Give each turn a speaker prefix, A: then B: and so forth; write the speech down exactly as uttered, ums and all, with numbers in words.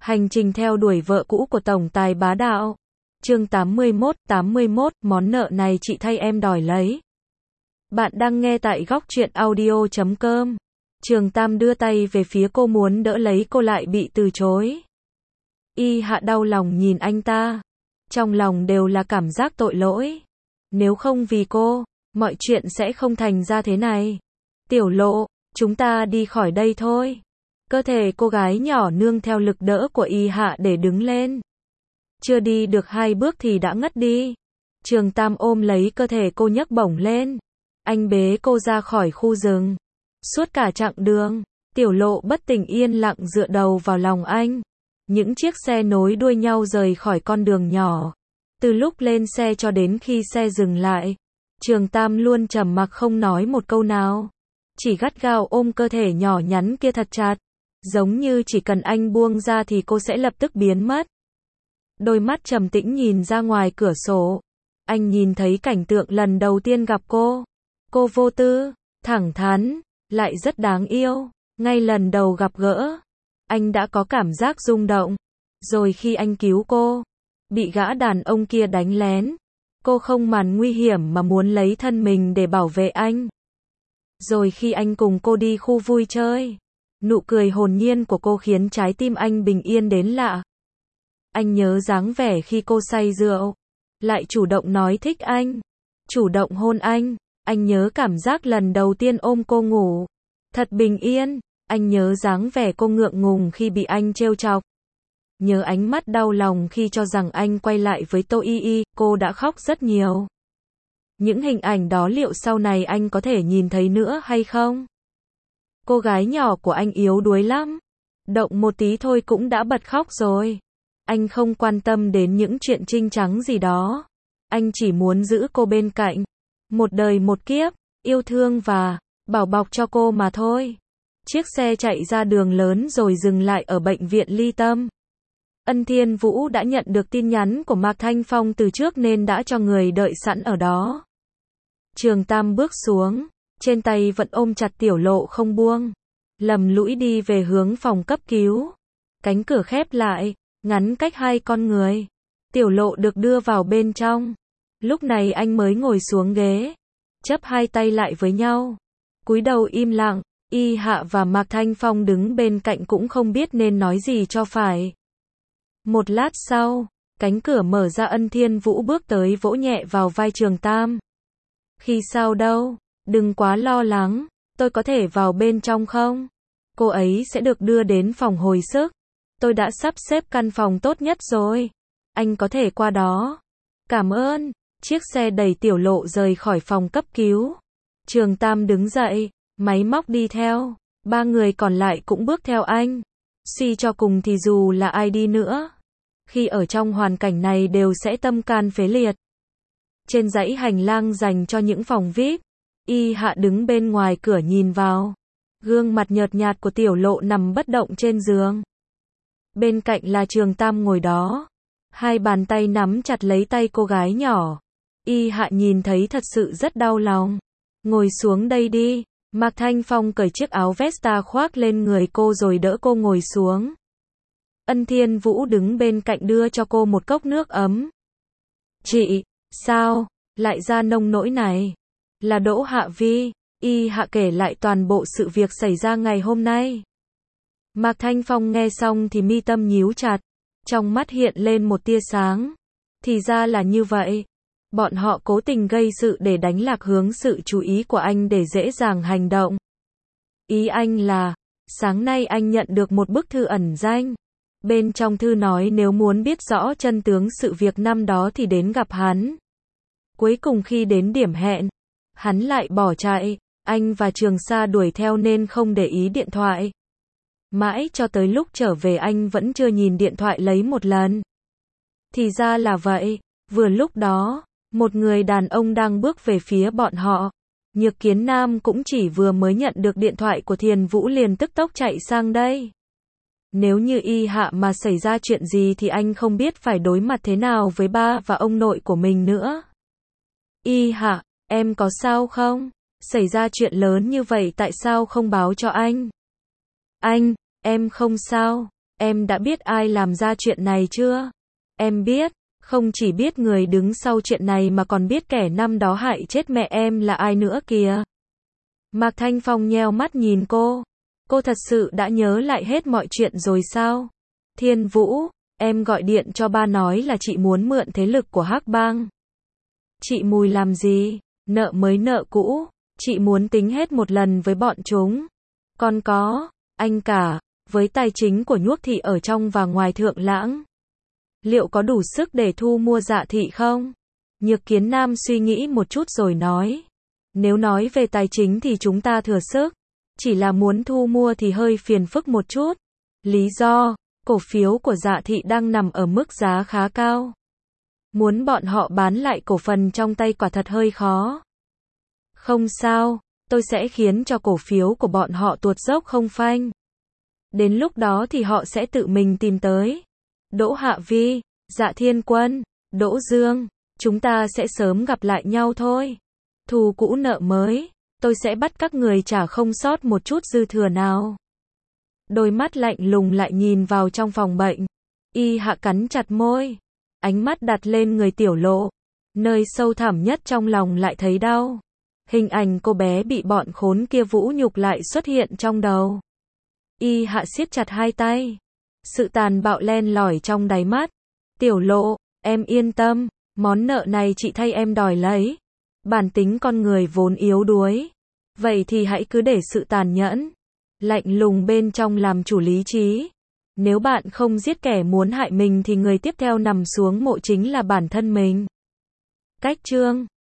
A: Hành trình theo đuổi vợ cũ của tổng tài bá đạo. Chương tám mươi mốt, tám mươi mốt, món nợ này chị thay em đòi lấy. Bạn đang nghe tại góc truyện audio chấm com. Trường Tam đưa tay về phía cô muốn đỡ lấy cô lại bị từ chối. Y Hạ đau lòng nhìn anh ta. Trong lòng đều là cảm giác tội lỗi. Nếu không vì cô, mọi chuyện sẽ không thành ra thế này. Tiểu Lộ, chúng ta đi khỏi đây thôi. Cơ thể cô gái nhỏ nương theo lực đỡ của Y Hạ để đứng lên. Chưa đi được hai bước thì đã ngất đi. Trường Tam ôm lấy cơ thể cô nhấc bổng lên. Anh bế cô ra khỏi khu rừng. Suốt cả chặng đường, Tiểu Lộ bất tỉnh yên lặng dựa đầu vào lòng anh. Những chiếc xe nối đuôi nhau rời khỏi con đường nhỏ. Từ lúc lên xe cho đến khi xe dừng lại, Trường Tam luôn trầm mặc không nói một câu nào. Chỉ gắt gao ôm cơ thể nhỏ nhắn kia thật chặt. Giống như chỉ cần anh buông ra thì cô sẽ lập tức biến mất. Đôi mắt trầm tĩnh nhìn ra ngoài cửa sổ. Anh nhìn thấy cảnh tượng lần đầu tiên gặp cô. Cô vô tư, thẳng thắn, lại rất đáng yêu. Ngay lần đầu gặp gỡ, anh đã có cảm giác rung động. Rồi khi anh cứu cô, bị gã đàn ông kia đánh lén, cô không màng nguy hiểm mà muốn lấy thân mình để bảo vệ anh. Rồi khi anh cùng cô đi khu vui chơi, nụ cười hồn nhiên của cô khiến trái tim anh bình yên đến lạ. Anh nhớ dáng vẻ khi cô say rượu, lại chủ động nói thích anh, chủ động hôn anh. Anh nhớ cảm giác lần đầu tiên ôm cô ngủ, thật bình yên. Anh nhớ dáng vẻ cô ngượng ngùng khi bị anh trêu chọc. Nhớ ánh mắt đau lòng khi cho rằng anh quay lại với Tô Y Y, cô đã khóc rất nhiều. Những hình ảnh đó liệu sau này anh có thể nhìn thấy nữa hay không? Cô gái nhỏ của anh yếu đuối lắm. Động một tí thôi cũng đã bật khóc rồi. Anh không quan tâm đến những chuyện trinh trắng gì đó. Anh chỉ muốn giữ cô bên cạnh. Một đời một kiếp, yêu thương và bảo bọc cho cô mà thôi. Chiếc xe chạy ra đường lớn rồi dừng lại ở bệnh viện Ly Tâm. Ân Thiên Vũ đã nhận được tin nhắn của Mạc Thanh Phong từ trước nên đã cho người đợi sẵn ở đó. Trường Tam bước xuống, trên tay vẫn ôm chặt Tiểu Lộ không buông. Lầm lũi đi về hướng phòng cấp cứu. Cánh cửa khép lại, ngắn cách hai con người. Tiểu Lộ được đưa vào bên trong. Lúc này anh mới ngồi xuống ghế, chấp hai tay lại với nhau, cúi đầu im lặng. Y Hạ và Mạc Thanh Phong đứng bên cạnh cũng không biết nên nói gì cho phải. Một lát sau, cánh cửa mở ra, Ân Thiên Vũ bước tới vỗ nhẹ vào vai Trường Tam. Khi sao đâu, đừng quá lo lắng, tôi có thể vào bên trong không? Cô ấy sẽ được đưa đến phòng hồi sức. Tôi đã sắp xếp căn phòng tốt nhất rồi. Anh có thể qua đó. Cảm ơn. Chiếc xe đẩy Tiểu Lộ rời khỏi phòng cấp cứu. Trường Tam đứng dậy, máy móc đi theo. Ba người còn lại cũng bước theo anh. Suy cho cùng thì dù là ai đi nữa, khi ở trong hoàn cảnh này đều sẽ tâm can phế liệt. Trên dãy hành lang dành cho những phòng vi ai pi, Y Hạ đứng bên ngoài cửa nhìn vào. Gương mặt nhợt nhạt của Tiểu Lộ nằm bất động trên giường. Bên cạnh là Trường Tam ngồi đó. Hai bàn tay nắm chặt lấy tay cô gái nhỏ. Y Hạ nhìn thấy thật sự rất đau lòng. Ngồi xuống đây đi. Mạc Thanh Phong cởi chiếc áo vesta khoác lên người cô rồi đỡ cô ngồi xuống. Ân Thiên Vũ đứng bên cạnh đưa cho cô một cốc nước ấm. Chị, sao, lại ra nông nỗi này? Là Đỗ Hạ Vi. Y Hạ kể lại toàn bộ sự việc xảy ra ngày hôm nay. Mạc Thanh Phong nghe xong thì mi tâm nhíu chặt. Trong mắt hiện lên một tia sáng. Thì ra là như vậy. Bọn họ cố tình gây sự để đánh lạc hướng sự chú ý của anh để dễ dàng hành động. Ý anh là, sáng nay anh nhận được một bức thư ẩn danh. Bên trong thư nói nếu muốn biết rõ chân tướng sự việc năm đó thì đến gặp hắn. Cuối cùng khi đến điểm hẹn, hắn lại bỏ chạy. Anh và Trường Sa đuổi theo nên không để ý điện thoại. Mãi cho tới lúc trở về anh vẫn chưa nhìn điện thoại lấy một lần. Thì ra là vậy. Vừa lúc đó, một người đàn ông đang bước về phía bọn họ. Nhược Kiến Nam cũng chỉ vừa mới nhận được điện thoại của Thiền Vũ liền tức tốc chạy sang đây. Nếu như Y Hạ mà xảy ra chuyện gì thì anh không biết phải đối mặt thế nào với ba và ông nội của mình nữa. Y Hạ, em có sao không? Xảy ra chuyện lớn như vậy tại sao không báo cho anh? Anh, em không sao. Em đã biết ai làm ra chuyện này chưa? Em biết, không chỉ biết người đứng sau chuyện này mà còn biết kẻ năm đó hại chết mẹ em là ai nữa kìa. Mạc Thanh Phong nheo mắt nhìn cô. Cô thật sự đã nhớ lại hết mọi chuyện rồi sao? Thiên Vũ, em gọi điện cho ba nói là chị muốn mượn thế lực của Hắc Bang. Chị mùi làm gì? Nợ mới nợ cũ, chị muốn tính hết một lần với bọn chúng. Còn có, anh cả, với tài chính của Nhuốc Thị ở trong và ngoài Thượng Lãng, liệu có đủ sức để thu mua Dạ Thị không? Nhược Kiến Nam suy nghĩ một chút rồi nói. Nếu nói về tài chính thì chúng ta thừa sức. Chỉ là muốn thu mua thì hơi phiền phức một chút. Lý do, cổ phiếu của Dạ Thị đang nằm ở mức giá khá cao. Muốn bọn họ bán lại cổ phần trong tay quả thật hơi khó. Không sao, tôi sẽ khiến cho cổ phiếu của bọn họ tuột dốc không phanh. Đến lúc đó thì họ sẽ tự mình tìm tới. Đỗ Hạ Vi, Dạ Thiên Quân, Đỗ Dương, chúng ta sẽ sớm gặp lại nhau thôi. Thù cũ nợ mới, tôi sẽ bắt các người trả không sót một chút dư thừa nào. Đôi mắt lạnh lùng lại nhìn vào trong phòng bệnh. Y Hạ cắn chặt môi, ánh mắt đặt lên người Tiểu Lộ. Nơi sâu thẳm nhất trong lòng lại thấy đau. Hình ảnh cô bé bị bọn khốn kia vũ nhục lại xuất hiện trong đầu. Y Hạ siết chặt hai tay. Sự tàn bạo len lỏi trong đáy mắt. Tiểu Lộ, em yên tâm, món nợ này chị thay em đòi lấy. Bản tính con người vốn yếu đuối. Vậy thì hãy cứ để sự tàn nhẫn, lạnh lùng bên trong làm chủ lý trí. Nếu bạn không giết kẻ muốn hại mình thì người tiếp theo nằm xuống mộ chính là bản thân mình. Cách chương